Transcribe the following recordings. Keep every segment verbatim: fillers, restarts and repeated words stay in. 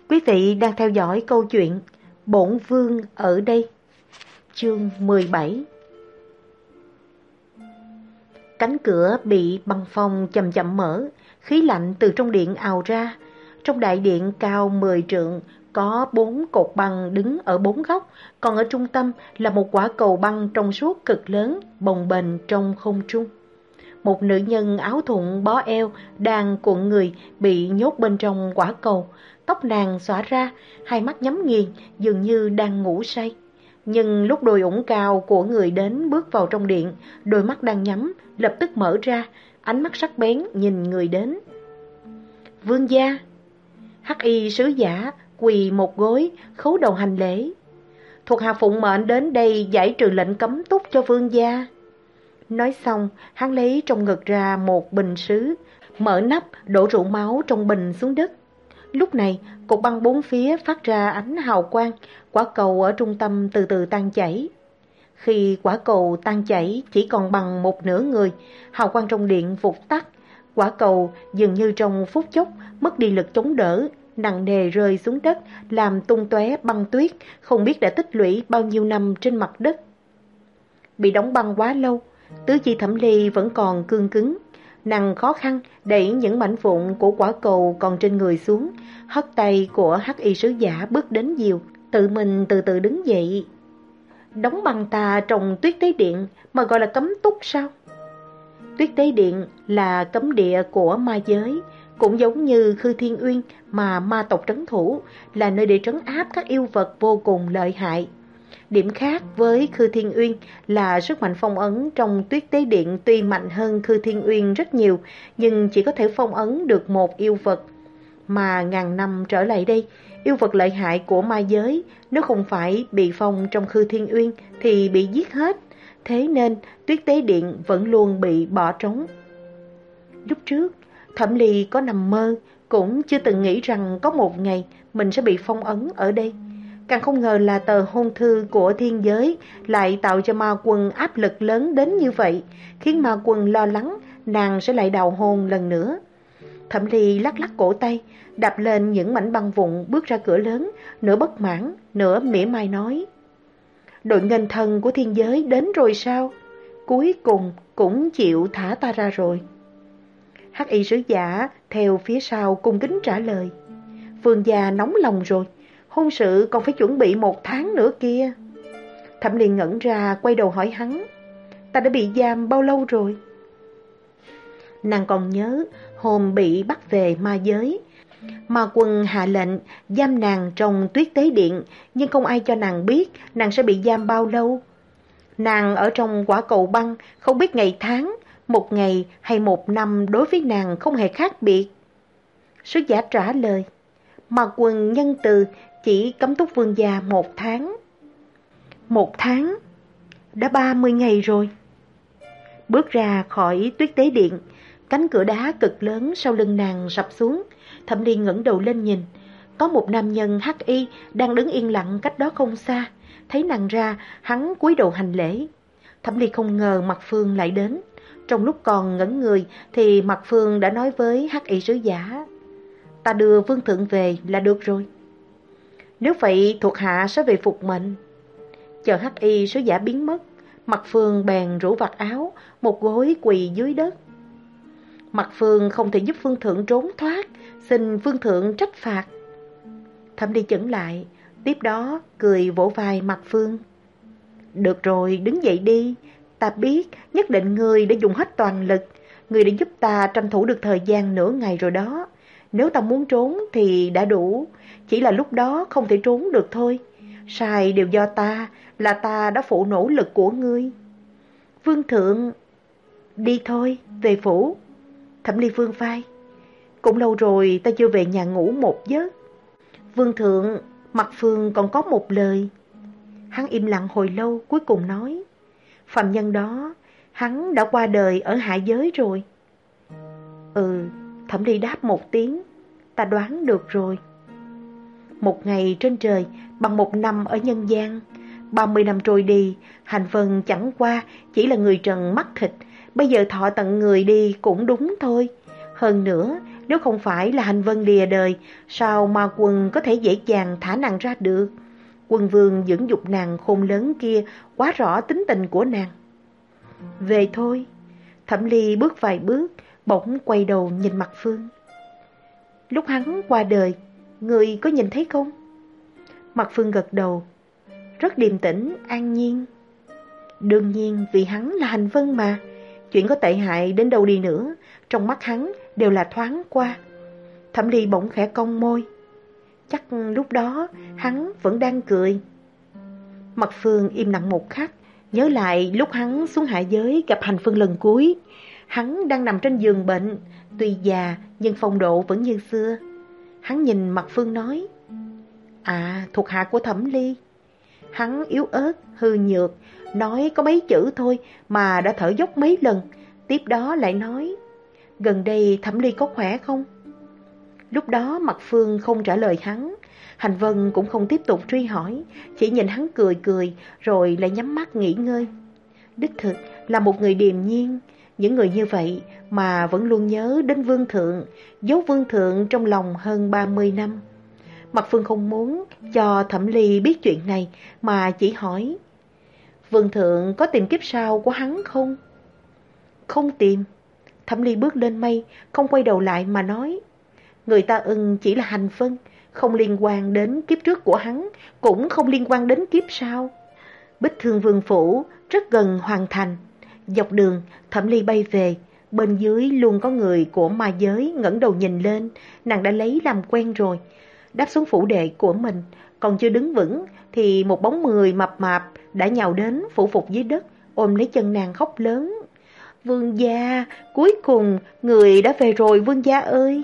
Quý vị đang theo dõi câu chuyện Bổn Vương ở đây, chương mười bảy. Cánh cửa bị băng phong chậm chậm mở, khí lạnh từ trong điện ào ra. Trong đại điện cao mười trượng, có bốn cột băng đứng ở bốn góc, còn ở trung tâm là một quả cầu băng trong suốt cực lớn, bồng bềnh trong không trung. Một nữ nhân áo thụng bó eo đang cuộn người bị nhốt bên trong quả cầu, tóc nàng xõa ra, hai mắt nhắm nghiền, dường như đang ngủ say. Nhưng lúc đôi ủng cao của người đến bước vào trong điện, đôi mắt đang nhắm, lập tức mở ra, ánh mắt sắc bén nhìn người đến. Vương gia! Hắc y sứ giả quỳ một gối, khấu đầu hành lễ. Thuộc hạ phụng mệnh đến đây giải trừ lệnh cấm túc cho vương gia. Nói xong, hắn lấy trong ngực ra một bình sứ, mở nắp, đổ rượu máu trong bình xuống đất. Lúc này, cột băng bốn phía phát ra ánh hào quang, quả cầu ở trung tâm từ từ tan chảy. Khi quả cầu tan chảy chỉ còn bằng một nửa người, hào quang trong điện vụt tắt, quả cầu dường như trong phút chốc mất đi lực chống đỡ, nặng nề rơi xuống đất, làm tung tóe băng tuyết, không biết đã tích lũy bao nhiêu năm trên mặt đất. Bị đóng băng quá lâu, tứ chi Thẩm Ly vẫn còn cương cứng. Nàng khó khăn đẩy những mảnh vụn của quả cầu còn trên người xuống, hất tay của hắc y sứ giả bước đến dìu, tự mình từ từ đứng dậy. Đóng băng ta trong Tuyết Tế Điện mà gọi là cấm túc sao? Tuyết Tế Điện là cấm địa của ma giới, cũng giống như Khư Thiên Uyên mà ma tộc trấn thủ, là nơi để trấn áp các yêu vật vô cùng lợi hại. Điểm khác với Khư Thiên Uyên là sức mạnh phong ấn trong Tuyết Tế Điện tuy mạnh hơn Khư Thiên Uyên rất nhiều, nhưng chỉ có thể phong ấn được một yêu vật. Mà ngàn năm trở lại đây, yêu vật lợi hại của ma giới, nếu không phải bị phong trong Khư Thiên Uyên thì bị giết hết. Thế nên Tuyết Tế Điện vẫn luôn bị bỏ trống. Lúc trước, Thẩm Ly có nằm mơ, cũng chưa từng nghĩ rằng có một ngày mình sẽ bị phong ấn ở đây. Càng không ngờ là tờ hôn thư của thiên giới lại tạo cho ma quân áp lực lớn đến như vậy, khiến ma quân lo lắng nàng sẽ lại đào hôn lần nữa. Thẩm Ly lắc lắc cổ tay, đạp lên những mảnh băng vụn bước ra cửa lớn, nửa bất mãn, nửa mỉa mai nói. Đội nghênh thần của thiên giới đến rồi sao? Cuối cùng cũng chịu thả ta ra rồi. Hắc y sứ giả theo phía sau cung kính trả lời. Vương gia nóng lòng rồi, hôn sự còn phải chuẩn bị một tháng nữa kia. Thẩm Ly ngẩn ra quay đầu hỏi hắn. Ta đã bị giam bao lâu rồi? Nàng còn nhớ hôm bị bắt về ma giới, ma quân hạ lệnh giam nàng trong Tuyết Tế Điện, nhưng không ai cho nàng biết nàng sẽ bị giam bao lâu. Nàng ở trong quả cầu băng, không biết ngày tháng, một ngày hay một năm đối với nàng không hề khác biệt. Sứ giả trả lời. Ma quân nhân từ chỉ cấm túc vương gia một tháng. Một tháng? Đã ba mươi ngày rồi. Bước ra khỏi Tuyết Tế Điện, cánh cửa đá cực lớn sau lưng nàng sập xuống. Thẩm Ly ngẩng đầu lên nhìn, có một nam nhân hắc y đang đứng yên lặng cách đó không xa. Thấy nàng ra, hắn cúi đầu hành lễ. Thẩm Ly không ngờ Mạc Phương lại đến. Trong lúc còn ngẩn người thì Mạc Phương đã nói với hắc y sứ giả. Ta đưa vương thượng về là được rồi. Nếu vậy thuộc hạ sẽ về phục mệnh. Chờ hắc y sứ giả biến mất, Mạc Phương bèn rủ vạt áo, một gối quỳ dưới đất. Mạc Phương không thể giúp vương thượng trốn thoát, xin vương thượng trách phạt. Thẩm Ly chững lại, tiếp đó cười vỗ vai Mạc Phương. Được rồi, đứng dậy đi. Ta biết nhất định ngươi đã dùng hết toàn lực, ngươi đã giúp ta tranh thủ được thời gian nửa ngày rồi đó. Nếu ta muốn trốn thì đã đủ, chỉ là lúc đó không thể trốn được thôi. Sai đều do ta, là ta đã phụ nỗ lực của ngươi. Vương thượng, đi thôi, về phủ. Thẩm Ly vương vai. Cũng lâu rồi ta chưa về nhà ngủ một giấc. Vương thượng, Mạc Phương còn có một lời. Hắn im lặng hồi lâu, cuối cùng nói. Phàm nhân đó, hắn đã qua đời ở hạ giới rồi. Ừ, Thẩm Ly đáp một tiếng. Ta đoán được rồi. Một ngày trên trời bằng một năm ở nhân gian. Ba mươi năm trôi đi, hành vân chẳng qua chỉ là người trần mắt thịt. Bây giờ thọ tận người đi cũng đúng thôi. Hơn nữa Nếu không phải là hành vân lìa đời, sao ma quân có thể dễ dàng thả nàng ra được? Quân vương dưỡng dục nàng khôn lớn kia quá rõ tính tình của nàng. Về thôi. Thẩm Ly bước vài bước, bỗng quay đầu nhìn Mặt Phương. Lúc hắn qua đời, người có nhìn thấy không? Mặt Phương gật đầu, rất điềm tĩnh, an nhiên. Đương nhiên vì hắn là hành vân mà, chuyện có tệ hại đến đâu đi nữa, trong mắt hắn đều là thoáng qua. Thẩm Ly bỗng khẽ cong môi. Chắc lúc đó hắn vẫn đang cười. Mặt Phương im lặng một khắc, nhớ lại lúc hắn xuống hạ giới gặp Hành Vân lần cuối. Hắn đang nằm trên giường bệnh, tuy già nhưng phong độ vẫn như xưa. Hắn nhìn Mặt Phương nói, à, thuộc hạ của Thẩm Ly. Hắn yếu ớt, hư nhược, nói có mấy chữ thôi mà đã thở dốc mấy lần. Tiếp đó lại nói, gần đây Thẩm Ly có khỏe không? Lúc đó Mặt Phương không trả lời hắn, Hành Vân cũng không tiếp tục truy hỏi, chỉ nhìn hắn cười cười rồi lại nhắm mắt nghỉ ngơi. Đích thực là một người điềm nhiên, những người như vậy mà vẫn luôn nhớ đến Vương Thượng, giấu Vương Thượng trong lòng hơn ba mươi năm. Mặt Phương không muốn cho Thẩm Ly biết chuyện này mà chỉ hỏi, Vương Thượng có tìm kiếp sau của hắn không? Không tìm. Thẩm Ly bước lên mây, không quay đầu lại mà nói, người ta ưng chỉ là Hành Vân, không liên quan đến kiếp trước của hắn, cũng không liên quan đến kiếp sau. Bích Thương Vương Phủ rất gần hoàn thành. Dọc đường, Thẩm Ly bay về, bên dưới luôn có người của ma giới ngẩng đầu nhìn lên, nàng đã lấy làm quen rồi. Đáp xuống phủ đệ của mình, còn chưa đứng vững thì một bóng người mập mạp đã nhào đến phủ phục dưới đất, ôm lấy chân nàng khóc lớn. Vương gia, cuối cùng người đã về rồi vương gia ơi.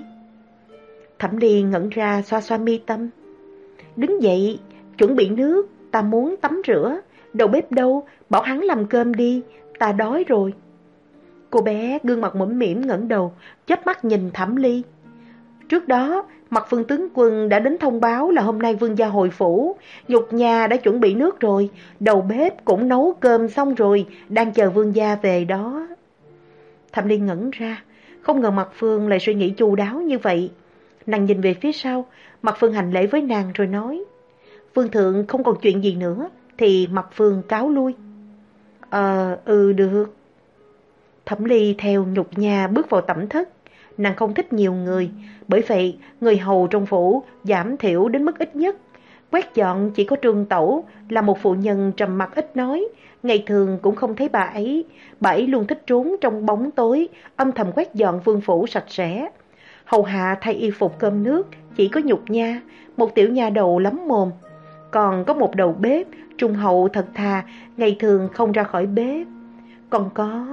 Thẩm Ly ngẩn ra xoa xoa mi tâm. Đứng dậy, chuẩn bị nước, ta muốn tắm rửa. Đầu bếp đâu, bảo hắn làm cơm đi, ta đói rồi. Cô bé gương mặt mũm mĩm ngẩng đầu, chớp mắt nhìn Thẩm Ly. Trước đó, Mặt Phương tướng quân đã đến thông báo là hôm nay vương gia hồi phủ, nhục nhà đã chuẩn bị nước rồi, đầu bếp cũng nấu cơm xong rồi, đang chờ vương gia về đó. Thẩm Ly ngẩn ra, không ngờ Mặt Phương lại suy nghĩ chu đáo như vậy. Nàng nhìn về phía sau, Mặt Phương hành lễ với nàng rồi nói, Vương Thượng không còn chuyện gì nữa, thì Mặt Phương cáo lui. Ờ, ừ được. Thẩm Ly theo nhục nhà bước vào tẩm thất. Nàng không thích nhiều người, bởi vậy người hầu trong phủ giảm thiểu đến mức ít nhất. Quét dọn chỉ có Trương Tẩu là một phụ nhân trầm mặc ít nói, ngày thường cũng không thấy bà ấy. Bà ấy luôn thích trốn trong bóng tối, âm thầm quét dọn vương phủ sạch sẽ. Hầu hạ thay y phục cơm nước chỉ có nhục nha, một tiểu nha đầu lắm mồm. Còn có một đầu bếp, trung hậu thật thà, ngày thường không ra khỏi bếp. Còn có...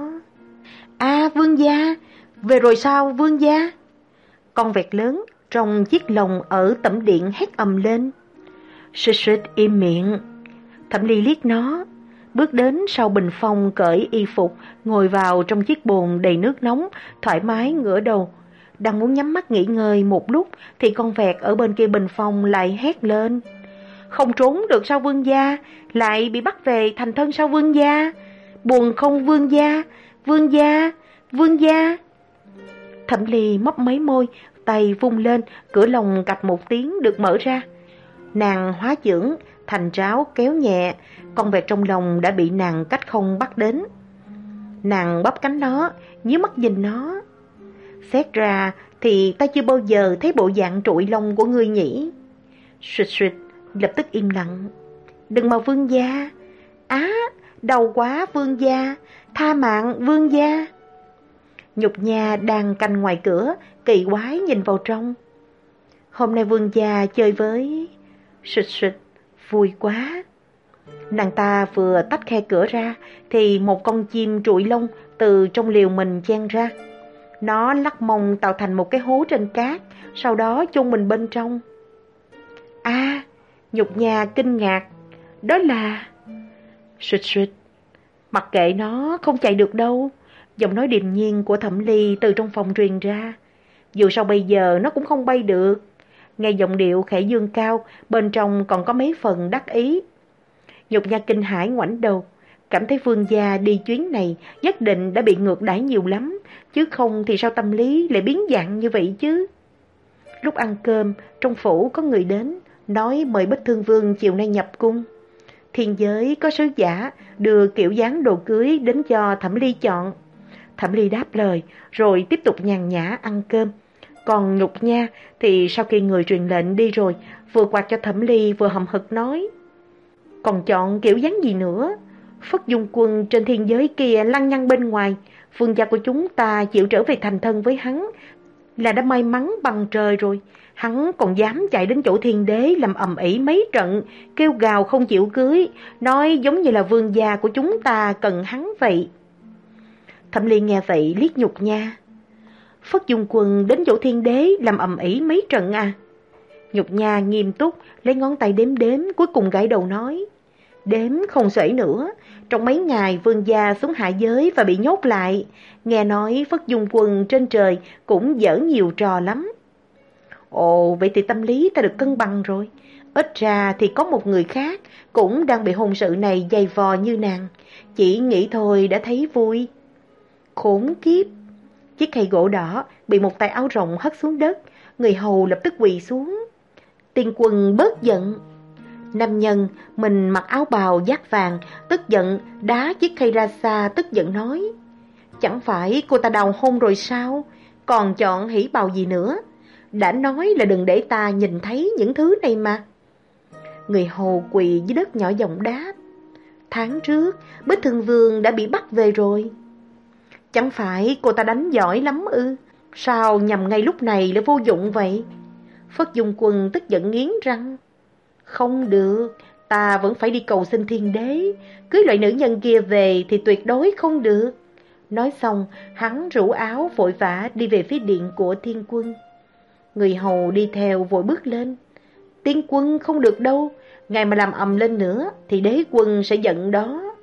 À vương gia, về rồi sao vương gia? Con vẹt lớn trong chiếc lồng ở tẩm điện hét ầm lên. Xịt xịt im miệng. Thẩm Ly liếc nó, bước đến sau bình phong cởi y phục, ngồi vào trong chiếc bồn đầy nước nóng, thoải mái ngửa đầu. Đang muốn nhắm mắt nghỉ ngơi một lúc thì con vẹt ở bên kia bình phong lại hét lên. Không trốn được sao vương gia, lại bị bắt về thành thân sao vương gia? Buồn không vương gia, vương gia, vương gia. Thẩm Ly mấp mấy môi, tay vung lên, cửa lồng cạch một tiếng được mở ra. Nàng hóa dưỡng thành tráo kéo nhẹ, con vẹt trong lồng đã bị nàng cách không bắt đến. Nàng bóp cánh nó, nhíu mắt nhìn nó. Xét ra thì ta chưa bao giờ thấy bộ dạng trụi lông của ngươi nhỉ. Xuyệt xuyệt, lập tức im lặng. Đừng mà vương gia. Á, đau quá vương gia, tha mạng vương gia. Nhục nha đang canh ngoài cửa, kỳ quái nhìn vào trong. Hôm nay vương gia chơi với... Xịt xịt, vui quá. Nàng ta vừa tách khe cửa ra thì một con chim trụi lông từ trong liều mình chen ra. Nó lắc mông tạo thành một cái hố trên cát, sau đó chôn mình bên trong. À, nhục nha kinh ngạc. Đó là... Xịt xịt, mặc kệ nó, không chạy được đâu. Giọng nói điềm nhiên của Thẩm Ly từ trong phòng truyền ra. Dù sao bây giờ nó cũng không bay được. Nghe giọng điệu khẽ dương cao, bên trong còn có mấy phần đắc ý. Nhục nha kinh hãi ngoảnh đầu, cảm thấy vương gia đi chuyến này nhất định đã bị ngược đãi nhiều lắm, chứ không thì sao tâm lý lại biến dạng như vậy chứ. Lúc ăn cơm, trong phủ có người đến, nói mời Bích Thương Vương chiều nay nhập cung. Thiên giới có sứ giả đưa kiểu dáng đồ cưới đến cho Thẩm Ly chọn. Thẩm Ly đáp lời, rồi tiếp tục nhàn nhã ăn cơm. Còn Nhục Nha thì sau khi người truyền lệnh đi rồi, vừa quạt cho Thẩm Ly vừa hậm hực nói: còn chọn kiểu dáng gì nữa? Phất Dung Quân trên thiên giới kia lăng nhăng bên ngoài, vương gia của chúng ta chịu trở về thành thân với hắn là đã may mắn bằng trời rồi. Hắn còn dám chạy đến chỗ thiên đế làm ầm ĩ mấy trận, kêu gào không chịu cưới, nói giống như là vương gia của chúng ta cần hắn vậy. Thẩm Ly nghe vậy liếc Nhục Nha. Phất Dung Quân đến chỗ thiên đế làm ầm ĩ mấy trận à? Nhục Nha nghiêm túc lấy ngón tay đếm đếm, cuối cùng gãi đầu nói: đếm không xuể nữa. Trong mấy ngày vương gia xuống hạ giới và bị nhốt lại, nghe nói Phất Dung Quân trên trời cũng dở nhiều trò lắm. Ồ, vậy thì tâm lý ta được cân bằng rồi. Ít ra thì có một người khác cũng đang bị hôn sự này dày vò như nàng. Chỉ nghĩ thôi đã thấy vui. Khốn kiếp! Chiếc khay gỗ đỏ bị một tay áo rộng hất xuống đất, người hầu lập tức quỳ xuống. Tiên Quân bớt giận. Nam nhân mình mặc áo bào dát vàng, tức giận đá chiếc khay ra xa, tức giận nói: chẳng phải cô ta đào hôn rồi sao? Còn chọn hỉ bào gì nữa? Đã nói là đừng để ta nhìn thấy những thứ này mà. Người hầu quỳ dưới đất nhỏ giọng đáp: tháng trước Bích Thương Vương đã bị bắt về rồi. Chẳng phải cô ta đánh giỏi lắm ư? Sao nhằm ngay lúc này lại vô dụng vậy? Phất Dung Quân tức giận nghiến răng: không được, ta vẫn phải đi cầu xin thiên đế. Cưới loại nữ nhân kia về thì tuyệt đối không được. Nói xong, hắn rủ áo vội vã đi về phía điện của Thiên Quân. Người hầu đi theo vội bước lên: Tiên Quân không được đâu, ngài mà làm ầm lên nữa thì đế quân sẽ giận đó.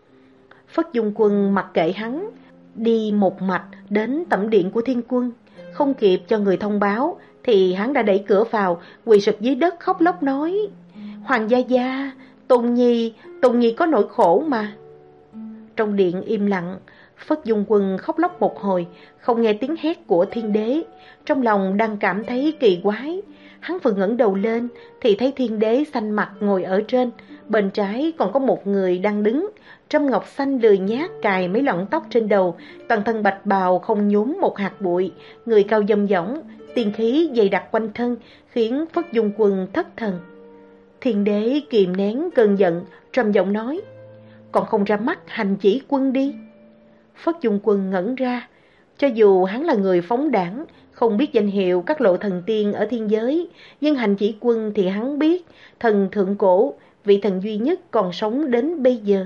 Phất Dung Quân mặc kệ hắn, đi một mạch đến tẩm điện của Thiên Quân. Không kịp cho người thông báo thì hắn đã đẩy cửa vào, quỳ sụp dưới đất khóc lóc nói: Hoàng gia gia, Tùng Nhi, Tùng Nhi có nỗi khổ mà. Trong điện im lặng, Phất Dung Quân khóc lóc một hồi, không nghe tiếng hét của thiên đế. Trong lòng đang cảm thấy kỳ quái, hắn vừa ngẩng đầu lên thì thấy thiên đế xanh mặt ngồi ở trên, bên trái còn có một người đang đứng, trâm ngọc xanh lười nhác cài mấy lọn tóc trên đầu, toàn thân bạch bào không nhúm một hạt bụi, người cao dâm dỏng, tiên khí dày đặc quanh thân, khiến Phất Dung Quân thất thần. Thiên đế kìm nén cơn giận, trầm giọng nói: còn không ra mắt hành chỉ quân đi. Phất Dung Quân ngẩn ra, cho dù hắn là người phóng đãng, không biết danh hiệu các lộ thần tiên ở thiên giới, nhưng hành chỉ quân thì hắn biết, thần thượng cổ, vị thần duy nhất còn sống đến bây giờ.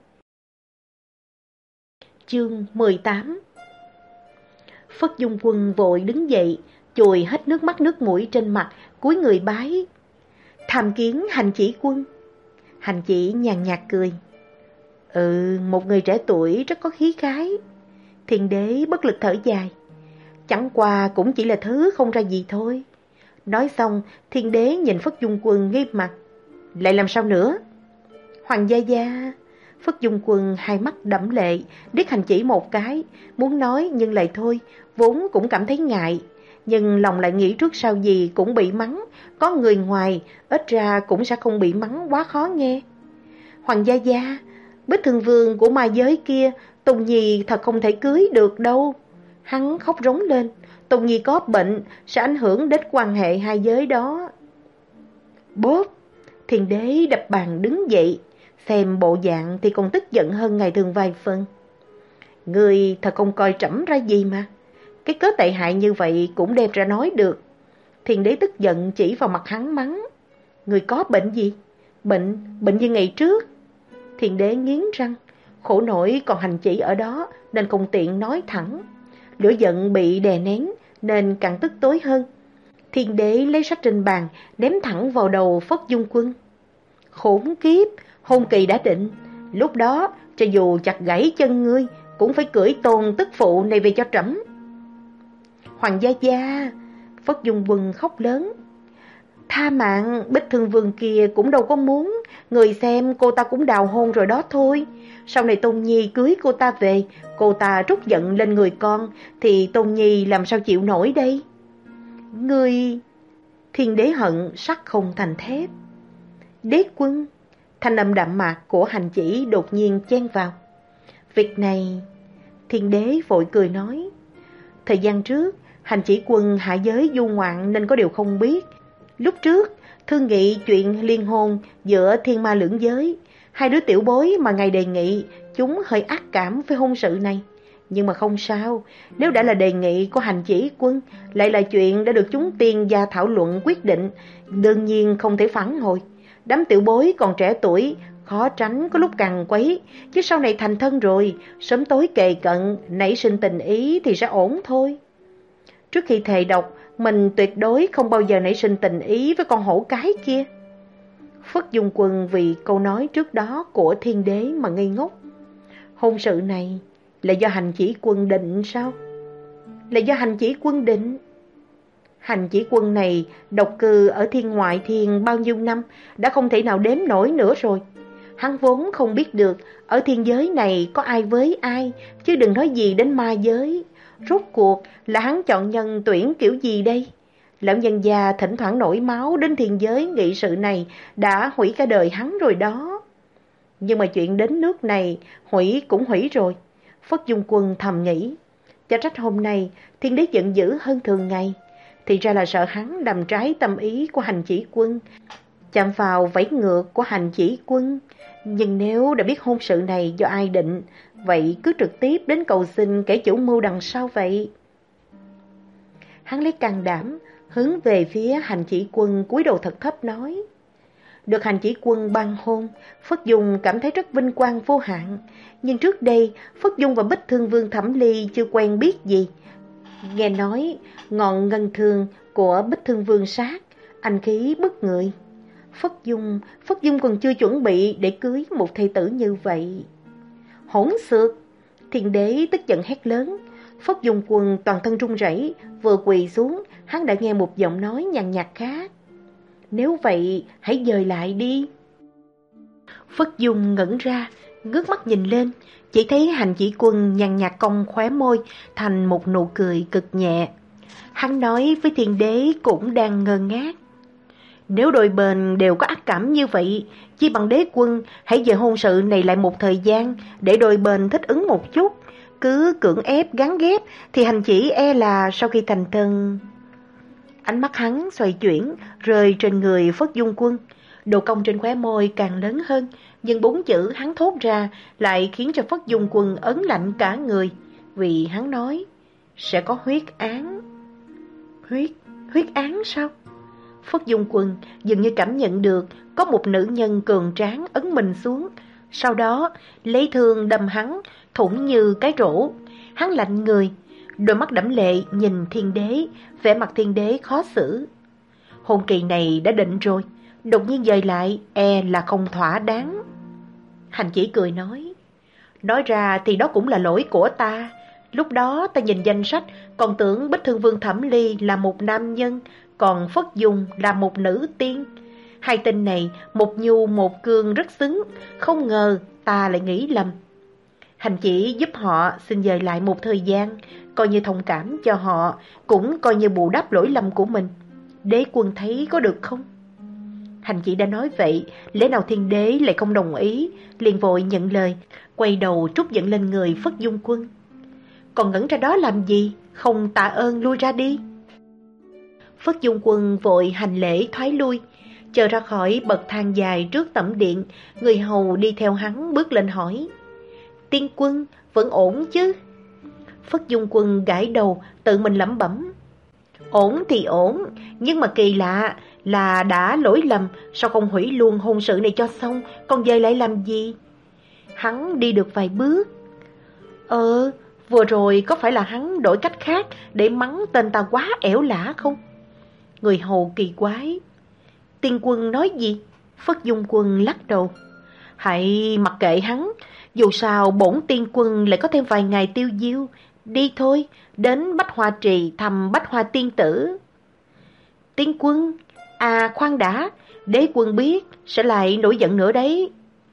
Chương mười tám. Phất Dung Quân vội đứng dậy, chùi hết nước mắt nước mũi trên mặt, cúi người bái: tham kiến hành chỉ quân. Hành chỉ nhàn nhạt cười: Ừ, một người trẻ tuổi rất có khí khái. Thiên đế bất lực thở dài: chẳng qua cũng chỉ là thứ không ra gì thôi. Nói xong, thiên đế nhìn Phất Dung Quân nghiêm mặt: lại làm sao nữa? Hoàng gia gia. Phất Dung Quân hai mắt đẫm lệ, liếc hành chỉ một cái, muốn nói nhưng lại thôi, vốn cũng cảm thấy ngại. Nhưng lòng lại nghĩ trước sau gì cũng bị mắng, có người ngoài, ít ra cũng sẽ không bị mắng quá khó nghe. Hoàng gia gia, Bích Thương Vương của ma giới kia, Tùng Nhi thật không thể cưới được đâu. Hắn khóc rống lên: Tùng Nhi có bệnh, sẽ ảnh hưởng đến quan hệ hai giới đó. Bốp! Thiên đế đập bàn đứng dậy, xem bộ dạng thì còn tức giận hơn ngày thường vài phần. Người thật không coi trẫm ra gì mà, cái cớ tệ hại như vậy cũng đem ra nói được. Thiên đế tức giận chỉ vào mặt hắn mắng: người có bệnh gì? Bệnh, bệnh như ngày trước. Thiên đế nghiến răng, khổ nổi còn hành chỉ ở đó nên không tiện nói thẳng. Lửa giận bị đè nén nên càng tức tối hơn. Thiên đế lấy sách trên bàn ném thẳng vào đầu Phất Dung Quân. Khốn kiếp, hôn kỳ đã định, lúc đó cho dù chặt gãy chân ngươi cũng phải cưỡi tôn tức phụ này về cho trẫm. Hoàng gia gia. Phất Dung Quân khóc lớn: tha mạng, Bích Thương Vương kia cũng đâu có muốn, Người xem cô ta cũng đào hôn rồi đó thôi. Sau này Tôn Nhi cưới cô ta về, cô ta trút giận lên người con, thì Tôn Nhi làm sao chịu nổi đây? Người... Thiên đế hận sắt không thành thép. Đế quân, thanh âm đạm mạc của hành chỉ đột nhiên chen vào. Việc này... Thiên đế vội cười nói. Thời gian trước, hành chỉ quân hạ giới du ngoạn nên có điều không biết. Lúc trước, thương nghị chuyện liên hôn giữa thiên ma lưỡng giới. Hai đứa tiểu bối mà ngài đề nghị, chúng hơi ác cảm với hôn sự này. Nhưng mà không sao, nếu đã là đề nghị của hành chỉ quân, lại là chuyện đã được chúng tiên gia thảo luận quyết định, đương nhiên không thể phản hồi. Đám tiểu bối còn trẻ tuổi, khó tránh có lúc cằn quấy, chứ sau này thành thân rồi, sớm tối kề cận, nảy sinh tình ý thì sẽ ổn thôi. Trước khi thề độc, mình tuyệt đối không bao giờ nảy sinh tình ý với con hổ cái kia. Phất Dung Quân vì câu nói trước đó của thiên đế mà ngây ngốc. Hôn sự này là do hành chỉ quân định sao? Là do hành chỉ quân định? Hành chỉ quân này độc cư ở thiên ngoại thiên bao nhiêu năm, đã không thể nào đếm nổi nữa rồi. Hắn vốn không biết được ở thiên giới này có ai với ai, chứ đừng nói gì đến ma giới. Rốt cuộc là hắn chọn nhân tuyển kiểu gì đây? Lão nhân gia thỉnh thoảng nổi máu đến thiên giới nghị sự này đã hủy cả đời hắn rồi đó. Nhưng mà chuyện đến nước này, hủy cũng hủy rồi. Phất Dung Quân thầm nghĩ, chả trách hôm nay thiên đế giận dữ hơn thường ngày. Thì ra là sợ hắn làm trái tâm ý của hành chỉ quân, chạm vào vẫy ngược của hành chỉ quân. Nhưng nếu đã biết hôn sự này do ai định, vậy cứ trực tiếp đến cầu xin kẻ chủ mưu đằng sau vậy. Hắn lấy can đảm, hướng về phía hành chỉ quân cúi đầu thật thấp nói. Được hành chỉ quân ban hôn, Phất Dung cảm thấy rất vinh quang vô hạn. Nhưng trước đây, Phất Dung và Bích Thương Vương Thẩm Ly chưa quen biết gì. Nghe nói, ngọn ngân thương của Bích Thương Vương sát, anh khí bức người. Phất Dung, Phất Dung còn chưa chuẩn bị để cưới một thê tử như vậy. Hỗn xược! Thiên đế tức giận hét lớn. Phất Dung Quân toàn thân run rẩy, vừa quỳ xuống, hắn đã nghe một giọng nói nhàn nhạt khác. Nếu vậy, hãy dời lại đi. Phất Dung ngẩn ra, ngước mắt nhìn lên, chỉ thấy hành chỉ quân nhàn nhạt cong khóe môi thành một nụ cười cực nhẹ. Hắn nói với thiên đế cũng đang ngơ ngác. Nếu đôi bên đều có ác cảm như vậy, chi bằng đế quân hãy dời hôn sự này lại một thời gian để đôi bên thích ứng một chút. Cứ cưỡng ép gắn ghép thì hành chỉ e là sau khi thành thân... Ánh mắt hắn xoay chuyển, rơi trên người Phất Dung Quân. Độ cong trên khóe môi càng lớn hơn, nhưng bốn chữ hắn thốt ra lại khiến cho Phất Dung Quân ớn lạnh cả người. Vì hắn nói, sẽ có huyết án. Huyết, huyết án sao? Phất Dung Quân dường như cảm nhận được có một nữ nhân cường tráng ấn mình xuống. Sau đó, lấy thương đâm hắn, thủng như cái rổ. Hắn lạnh người, đôi mắt đẫm lệ nhìn thiên đế, vẻ mặt thiên đế khó xử. Hôn kỳ này đã định rồi, đột nhiên dời lại e là không thỏa đáng. Hành chỉ cười nói, nói ra thì đó cũng là lỗi của ta. Lúc đó ta nhìn danh sách còn tưởng Bích Thương Vương Thẩm Ly là một nam nhân, còn Phất Dung là một nữ tiên. Hai tên này một nhu một cương rất xứng, không ngờ ta lại nghĩ lầm. Hành chỉ giúp họ xin dời lại một thời gian, coi như thông cảm cho họ, cũng coi như bù đắp lỗi lầm của mình. Đế quân thấy có được không? Hành chỉ đã nói vậy, lẽ nào thiên đế lại không đồng ý, liền vội nhận lời, quay đầu trút giận lên người Phất Dung Quân. Còn ngẩn ra đó làm gì, không tạ ơn lui ra đi. Phất Dung Quân vội hành lễ thoái lui, chờ ra khỏi bậc thang dài trước tẩm điện, người hầu đi theo hắn bước lên hỏi. Tiên quân, vẫn ổn chứ? Phất Dung Quân gãi đầu, tự mình lẩm bẩm. Ổn thì ổn, nhưng mà kỳ lạ là đã lỗi lầm, sao không hủy luôn hôn sự này cho xong, còn dời lại làm gì? Hắn đi được vài bước. Ờ, vừa rồi có phải là hắn đổi cách khác để mắng tên ta quá ẻo lả không? Người hầu kỳ quái. Tiên quân nói gì? Phất Dung Quân lắc đầu. Hãy mặc kệ hắn, dù sao bổn tiên quân lại có thêm vài ngày tiêu diêu. Đi thôi, đến Bách Hoa Trì thăm Bách Hoa tiên tử. Tiên quân, À khoan đã, đế quân biết sẽ lại nổi giận nữa đấy.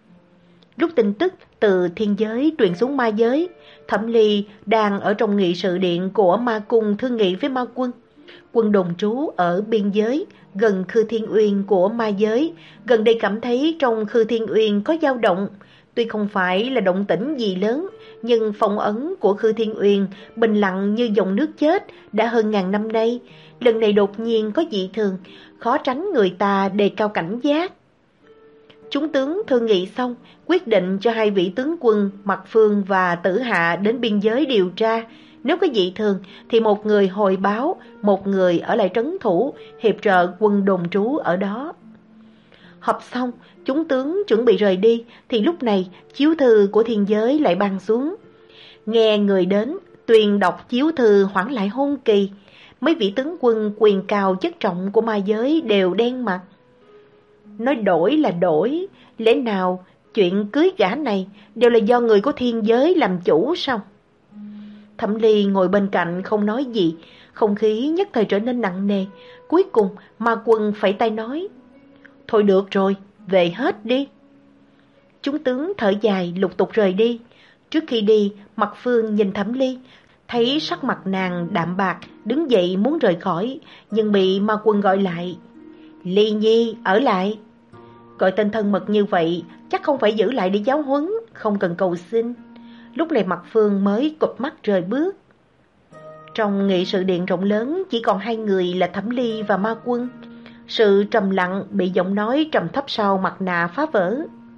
Lúc tin tức từ thiên giới truyền xuống ma giới, Thẩm Ly đang ở trong nghị sự điện của ma cung thương nghị với ma quân. Quân đồn trú ở biên giới, gần Khư Thiên Uyên của ma giới, gần đây cảm thấy trong Khư Thiên Uyên có dao động. Tuy không phải là động tĩnh gì lớn, nhưng phong ấn của Khư Thiên Uyên bình lặng như dòng nước chết đã hơn ngàn năm nay. Lần này đột nhiên có dị thường, khó tránh người ta đề cao cảnh giác. Chúng tướng thương nghị xong, quyết định cho hai vị tướng quân Mạc Phương và Tử Hạ đến biên giới điều tra. Nếu có dị thường thì một người hồi báo, một người ở lại trấn thủ, hiệp trợ quân đồn trú ở đó. Họp xong, chúng tướng chuẩn bị rời đi, thì lúc này chiếu thư của thiên giới lại ban xuống. Nghe người đến, tuyên đọc chiếu thư hoãn lại hôn kỳ. Mấy vị tướng quân quyền cao chức trọng của ma giới đều đen mặt. Nói đổi là đổi, lẽ nào chuyện cưới gả này đều là do người của thiên giới làm chủ sao? Thẩm Ly ngồi bên cạnh không nói gì, không khí nhất thời trở nên nặng nề. Cuối cùng ma quân phẩy tay nói, thôi được rồi, về hết đi. Chúng tướng thở dài lục tục rời đi. Trước khi đi, Mạc Phương nhìn Thẩm Ly, thấy sắc mặt nàng đạm bạc, đứng dậy muốn rời khỏi, nhưng bị ma quân gọi lại. Ly Nhi, ở lại. Gọi tên thân mật như vậy, chắc không phải giữ lại để giáo huấn, không cần cầu xin. Lúc này Mạc Phương mới cụp mắt rời bước. Trong nghị sự điện rộng lớn chỉ còn hai người là Thẩm Ly và ma quân. Sự trầm lặng bị giọng nói trầm thấp sau mặt nạ phá vỡ.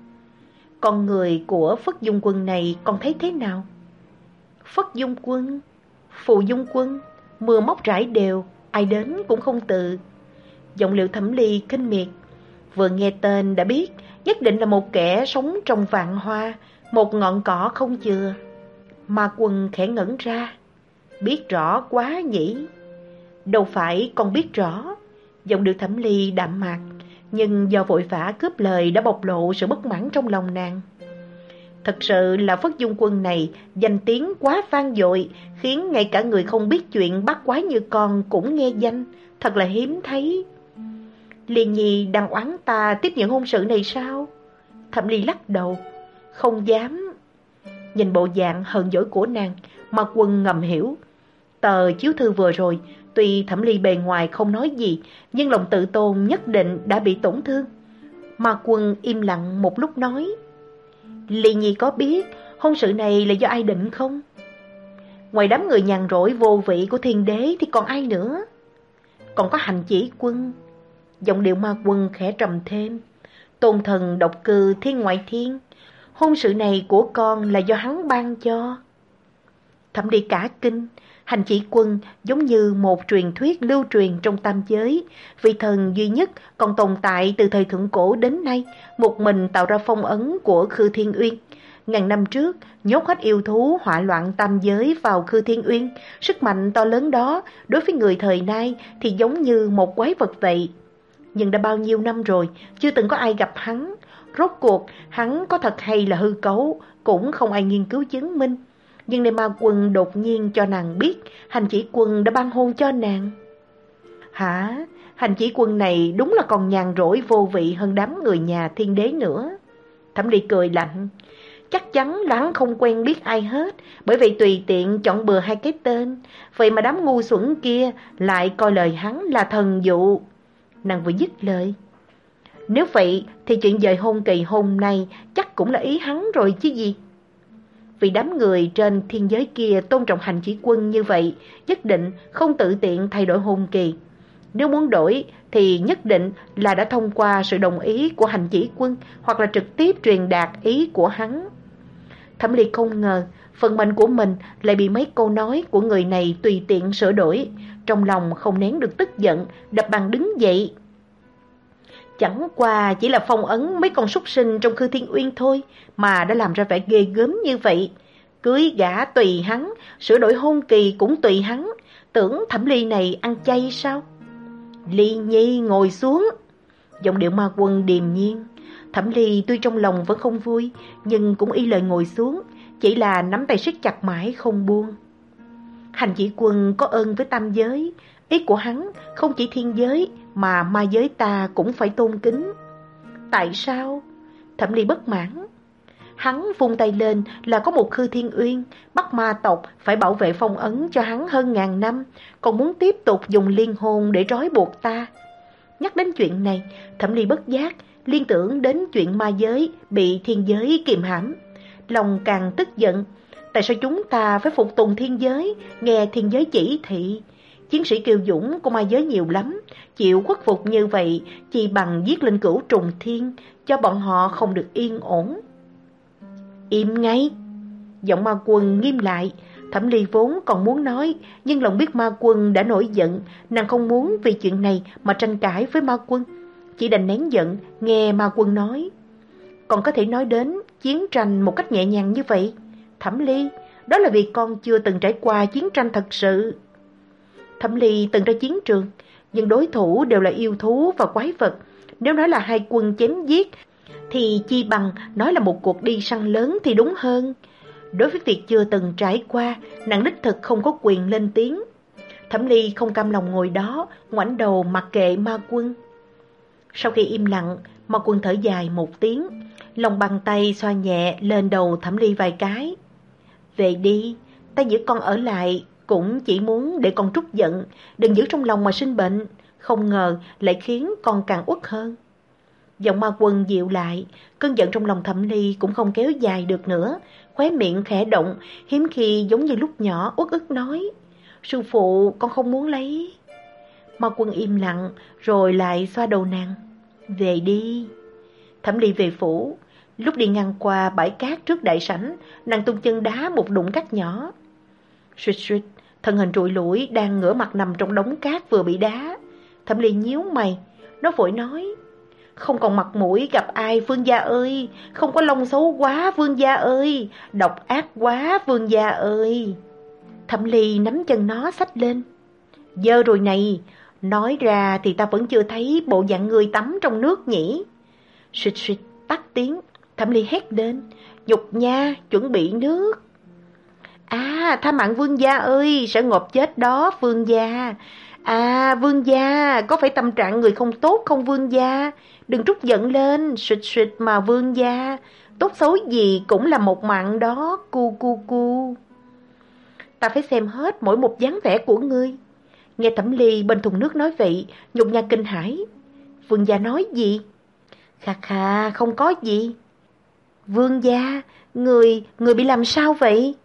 Con người của Phất Dung Quân này con thấy thế nào? Phất Dung Quân, Phù Dung Quân, mưa móc rải đều, ai đến cũng không tự. Giọng điệu Thẩm Ly kinh miệt, vừa nghe tên đã biết nhất định là một kẻ sống trong vạn hoa, một ngọn cỏ không chừa. Ma quân khẽ ngẩn ra, biết rõ quá nhỉ? Đâu phải con biết rõ. Giọng điệu Thẩm Ly đạm mạc, nhưng do vội vã cướp lời đã bộc lộ sự bất mãn trong lòng nàng. Thật sự là Phất Dung Quân này danh tiếng quá vang dội, khiến ngay cả người không biết chuyện bắt quái như con cũng nghe danh, thật là hiếm thấy. Liên Nhi đang oán ta tiếp nhận hôn sự này sao? Thẩm Ly lắc đầu, không dám. Nhìn bộ dạng hờn dỗi của nàng, Ma Quân ngầm hiểu. Tờ chiếu thư vừa rồi, tuy Thẩm Ly bề ngoài không nói gì, nhưng lòng tự tôn nhất định đã bị tổn thương. Ma Quân im lặng một lúc nói, Ly Nhi có biết hôn sự này là do ai định không? Ngoài đám người nhàn rỗi vô vị của thiên đế thì còn ai nữa? Còn có Hành Chỉ Quân. Giọng điệu Ma Quân khẽ trầm thêm, tôn thần độc cư thiên ngoại thiên, hôn sự này của con là do hắn ban cho. Thẩm Ly cả kinh. Hành Chỉ Quân giống như một truyền thuyết lưu truyền trong tam giới, vị thần duy nhất còn tồn tại từ thời thượng cổ đến nay, một mình tạo ra phong ấn của Khư Thiên Uyên. Ngàn năm trước, nhốt hết yêu thú họa loạn tam giới vào Khư Thiên Uyên, sức mạnh to lớn đó đối với người thời nay thì giống như một quái vật vậy. Nhưng đã bao nhiêu năm rồi, chưa từng có ai gặp hắn. Rốt cuộc, hắn có thật hay là hư cấu, cũng không ai nghiên cứu chứng minh. Nhưng nay Ma Quân đột nhiên cho nàng biết Hành Chỉ Quân đã ban hôn cho nàng. Hả? Hành Chỉ Quân này đúng là còn nhàn rỗi vô vị hơn đám người nhà thiên đế nữa. Thẩm Ly cười lạnh. Chắc chắn là hắn không quen biết ai hết, bởi vậy tùy tiện chọn bừa hai cái tên. Vậy mà đám ngu xuẩn kia lại coi lời hắn là thần dụ. Nàng vừa dứt lời. Nếu vậy thì chuyện dời hôn kỳ hôm nay chắc cũng là ý hắn rồi chứ gì. Vì đám người trên thiên giới kia tôn trọng Hành Chỉ Quân như vậy, nhất định không tự tiện thay đổi hôn kỳ. Nếu muốn đổi thì nhất định là đã thông qua sự đồng ý của Hành Chỉ Quân, hoặc là trực tiếp truyền đạt ý của hắn. Thẩm Ly không ngờ phần mệnh của mình lại bị mấy câu nói của người này tùy tiện sửa đổi. Trong lòng không nén được tức giận, đập bàn đứng dậy. Chẳng qua chỉ là phong ấn mấy con súc sinh trong Khư Thiên Uyên thôi mà đã làm ra vẻ ghê gớm như vậy. Cưới gả tùy hắn, sửa đổi hôn kỳ cũng tùy hắn. Tưởng Thẩm Ly này ăn chay sao? Ly Nhi ngồi xuống. Giọng điệu Ma Quân điềm nhiên. Thẩm Ly tuy trong lòng vẫn không vui, nhưng cũng y lời ngồi xuống, chỉ là nắm tay siết chặt mãi không buông. Hành Chỉ Quân có ơn với tam giới, ý của hắn không chỉ thiên giới mà ma giới ta cũng phải tôn kính. Tại sao? Thẩm Ly bất mãn. Hắn vung tay lên là có một Khư Thiên Uyên, bắt ma tộc phải bảo vệ phong ấn cho hắn hơn ngàn năm, còn muốn tiếp tục dùng liên hồn để trói buộc ta. Nhắc đến chuyện này, Thẩm Ly bất giác liên tưởng đến chuyện ma giới bị thiên giới kiềm hãm, lòng càng tức giận. Tại sao chúng ta phải phục tùng thiên giới, nghe thiên giới chỉ thị? Chiến sĩ kiêu dũng của ma giới nhiều lắm, chịu khuất phục như vậy chỉ bằng giết lên cửu trùng thiên, cho bọn họ không được yên ổn. Im ngay! Giọng ma quân nghiêm lại. Thẩm Ly vốn còn muốn nói, nhưng lòng biết ma quân đã nổi giận, nàng không muốn vì chuyện này mà tranh cãi với ma quân, chỉ đành nén giận nghe ma quân nói. Còn có thể nói đến chiến tranh một cách nhẹ nhàng như vậy? Thẩm Ly, đó là vì con chưa từng trải qua chiến tranh thật sự. Thẩm Ly từng ra chiến trường, nhưng đối thủ đều là yêu thú và quái vật. Nếu nói là hai quân chém giết, thì chi bằng nói là một cuộc đi săn lớn thì đúng hơn. Đối với việc chưa từng trải qua, nàng đích thực không có quyền lên tiếng. Thẩm Ly không cam lòng ngồi đó, ngoảnh đầu mặc kệ ma quân. Sau khi im lặng, ma quân thở dài một tiếng, lòng bàn tay xoa nhẹ lên đầu Thẩm Ly vài cái. Về đi, ta giữ con ở lại cũng chỉ muốn để con trút giận, đừng giữ trong lòng mà sinh bệnh, không ngờ lại khiến con càng uất hơn. Giọng ma quân dịu lại, cơn giận trong lòng Thẩm Ly cũng không kéo dài được nữa, khóe miệng khẽ động, hiếm khi giống như lúc nhỏ uất ức nói, sư phụ con không muốn lấy. Ma quân im lặng, rồi lại xoa đầu nàng. Về đi. Thẩm Ly về phủ, lúc đi ngang qua bãi cát trước đại sảnh, nàng tung chân đá một đụng cát nhỏ. Suýt suýt, thân hình trụi lủi đang ngửa mặt nằm trong đống cát vừa bị đá. Thẩm Ly nhíu mày, nó vội nói, không còn mặt mũi gặp ai vương gia ơi, không có lông xấu quá vương gia ơi, độc ác quá vương gia ơi. Thẩm Ly nắm chân nó xách lên. Dơ rồi này, nói ra thì ta vẫn chưa thấy bộ dạng người tắm trong nước nhỉ. Suýt suýt tắt tiếng, Thẩm Ly hét lên, nhục nha, chuẩn bị nước. À, tha mạng vương gia ơi, sẽ ngộp chết đó vương gia. À, vương gia, có phải tâm trạng người không tốt không vương gia? Đừng trút giận lên, suýt suýt mà vương gia, tốt xấu gì cũng là một mạng đó, cu cu cu. Ta phải xem hết mỗi một dáng vẻ của ngươi. Nghe Thẩm Ly bên thùng nước nói vậy, nhục nha kinh hãi. Vương gia nói gì? Khà khà, không có gì. Vương gia, người, người bị làm sao vậy?